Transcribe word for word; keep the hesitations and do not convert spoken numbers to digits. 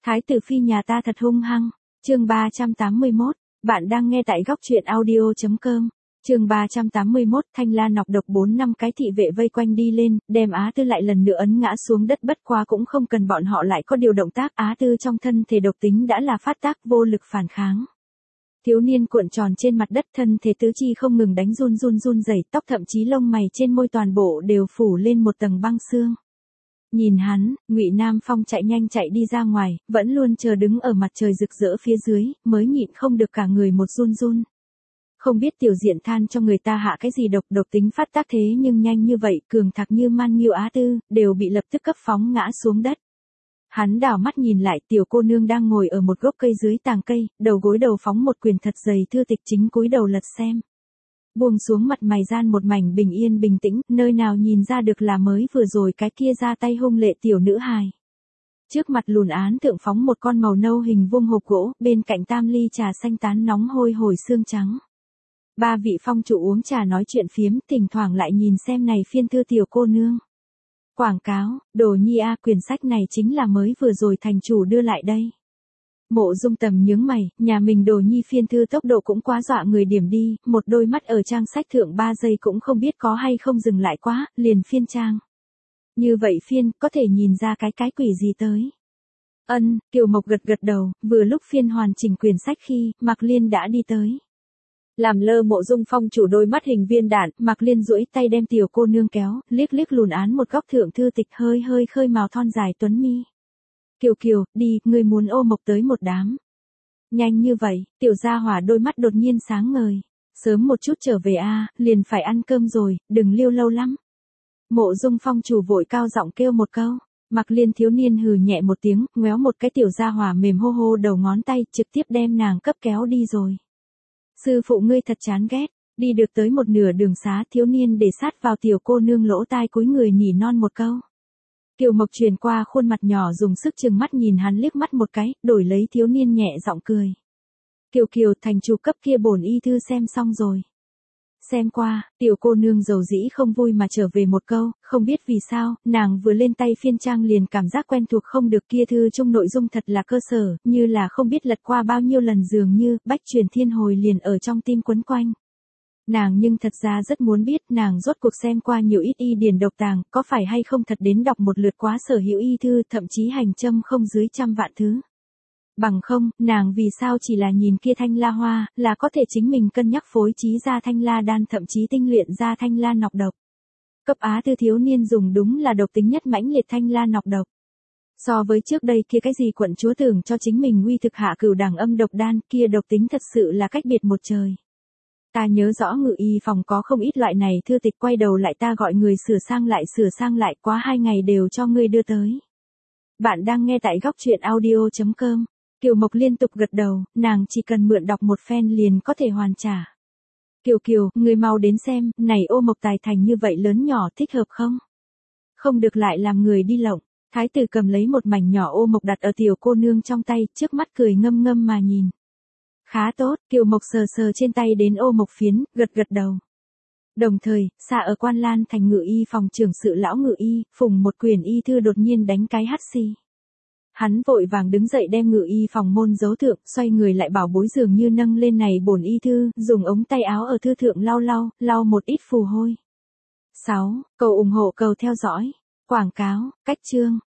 Thái tử phi nhà ta thật hung hăng. Chương ba trăm tám mươi mốt, bạn đang nghe tại góc truyện audio chấm com. Chương ba trăm tám mươi mốt, Thanh La nọc độc bốn năm cái thị vệ vây quanh đi lên, đem Á Tư lại lần nữa ấn ngã xuống đất, bất quá cũng không cần bọn họ lại có điều động tác, Á Tư trong thân thể độc tính đã là phát tác, vô lực phản kháng. Thiếu niên cuộn tròn trên mặt đất, thân thể tứ chi không ngừng đánh run run run rẩy, tóc thậm chí lông mày trên môi toàn bộ đều phủ lên một tầng băng xương. Nhìn hắn, Ngụy Nam Phong chạy nhanh chạy đi ra ngoài, vẫn luôn chờ đứng ở mặt trời rực rỡ phía dưới, mới nhịn không được cả người một run run. Không biết tiểu diện than cho người ta hạ cái gì độc độc tính phát tác thế nhưng nhanh như vậy, cường thạc như man nghiêu Á Tư, đều bị lập tức cấp phóng ngã xuống đất. Hắn đảo mắt nhìn lại, tiểu cô nương đang ngồi ở một gốc cây dưới tàng cây, đầu gối đầu phóng một quyển thật dày thư tịch, chính cúi đầu lật xem. Buông xuống mặt mày gian một mảnh bình yên bình tĩnh, nơi nào nhìn ra được là mới vừa rồi cái kia ra tay hung lệ tiểu nữ hài. Trước mặt lùn án thượng phóng một con màu nâu hình vuông hộp gỗ, bên cạnh tam ly trà xanh tán nóng hôi hổi xương trắng. Ba vị phong chủ uống trà nói chuyện phiếm, thỉnh thoảng lại nhìn xem này phiên thư tiểu cô nương. Quảng cáo, Đồ Nhi a, quyển sách này chính là mới vừa rồi thành chủ đưa lại đây. Mộ Dung Tầm nhướng mày, nhà mình Đồ Nhi phiên thư tốc độ cũng quá dọa người điểm đi, một đôi mắt ở trang sách thượng ba giây cũng không biết có hay không dừng lại quá, liền phiên trang. Như vậy phiên, có thể nhìn ra cái cái quỷ gì tới. Ân, Kiều Mộc gật gật đầu, vừa lúc phiên hoàn chỉnh quyển sách khi, Mạc Liên đã đi tới. Làm lơ Mộ Dung Phong chủ đôi mắt hình viên đạn, Mạc Liên duỗi tay đem tiểu cô nương kéo, liếc liếc lùn án một góc thượng thư tịch, hơi hơi khơi màu thon dài tuấn mi. Kiều Kiều, đi, ngươi muốn ô Mộc tới một đám. Nhanh như vậy, tiểu gia hỏa đôi mắt đột nhiên sáng ngời. Sớm một chút trở về a, liền phải ăn cơm rồi, đừng liêu lâu lắm. Mộ Dung Phong chủ vội cao giọng kêu một câu. Mạc Liên thiếu niên hừ nhẹ một tiếng, ngoéo một cái tiểu gia hỏa mềm hô hô đầu ngón tay, trực tiếp đem nàng cấp kéo đi rồi. Sư phụ ngươi thật chán ghét. Đi được tới một nửa đường xá, thiếu niên để sát vào tiểu cô nương lỗ tai cúi người nỉ non một câu. Kiều Mộc truyền qua khuôn mặt nhỏ dùng sức chừng mắt nhìn hắn liếc mắt một cái, đổi lấy thiếu niên nhẹ giọng cười. Kiều Kiều, thành chủ cấp kia bổn y thư xem xong rồi. Xem qua, tiểu cô nương dầu dĩ không vui mà trở về một câu, không biết vì sao, nàng vừa lên tay phiên trang liền cảm giác quen thuộc không được, kia thư trong nội dung thật là cơ sở, như là không biết lật qua bao nhiêu lần, dường như, bách truyền thiên hồi liền ở trong tim quấn quanh. Nàng nhưng thật ra rất muốn biết nàng rốt cuộc xem qua nhiều ít y điển độc tàng, có phải hay không thật đến đọc một lượt quá sở hữu y thư, thậm chí hành châm không dưới trăm vạn thứ. Bằng không, nàng vì sao chỉ là nhìn kia thanh la hoa, là có thể chính mình cân nhắc phối trí ra thanh la đan, thậm chí tinh luyện ra thanh la nọc độc. Cấp Á Tư thiếu niên dùng đúng là độc tính nhất mãnh liệt thanh la nọc độc. So với trước đây kia cái gì quận chúa tưởng cho chính mình uy thực hạ cửu đẳng âm độc đan, kia độc tính thật sự là cách biệt một trời. Ta nhớ rõ Ngự Y phòng có không ít loại này thư tịch, quay đầu lại ta gọi người sửa sang lại sửa sang lại, quá hai ngày đều cho ngươi đưa tới. Bạn đang nghe tại góc truyện audio chấm com. Kiều Mộc liên tục gật đầu, nàng chỉ cần mượn đọc một phen liền có thể hoàn trả. Kiều Kiều, ngươi mau đến xem, này ô Mộc tài thành như vậy lớn nhỏ thích hợp không? Không được lại làm người đi lộng. Thái tử cầm lấy một mảnh nhỏ ô Mộc đặt ở tiểu cô nương trong tay, trước mắt cười ngâm ngâm mà nhìn. Khá tốt, Kiều Mộc sờ sờ trên tay đến ô Mộc phiến, gật gật đầu. Đồng thời, xa ở Quan Lan thành Ngự Y phòng trưởng sự lão Ngự Y, phùng một quyển y thư đột nhiên đánh cái hắt xì. Hắn vội vàng đứng dậy đem Ngự Y phòng môn giấu thượng, xoay người lại bảo bối dường như nâng lên này bổn y thư, dùng ống tay áo ở thư thượng lau lau, lau một ít phù hôi. sáu. Cầu ủng hộ cầu theo dõi. Quảng cáo, cách chương.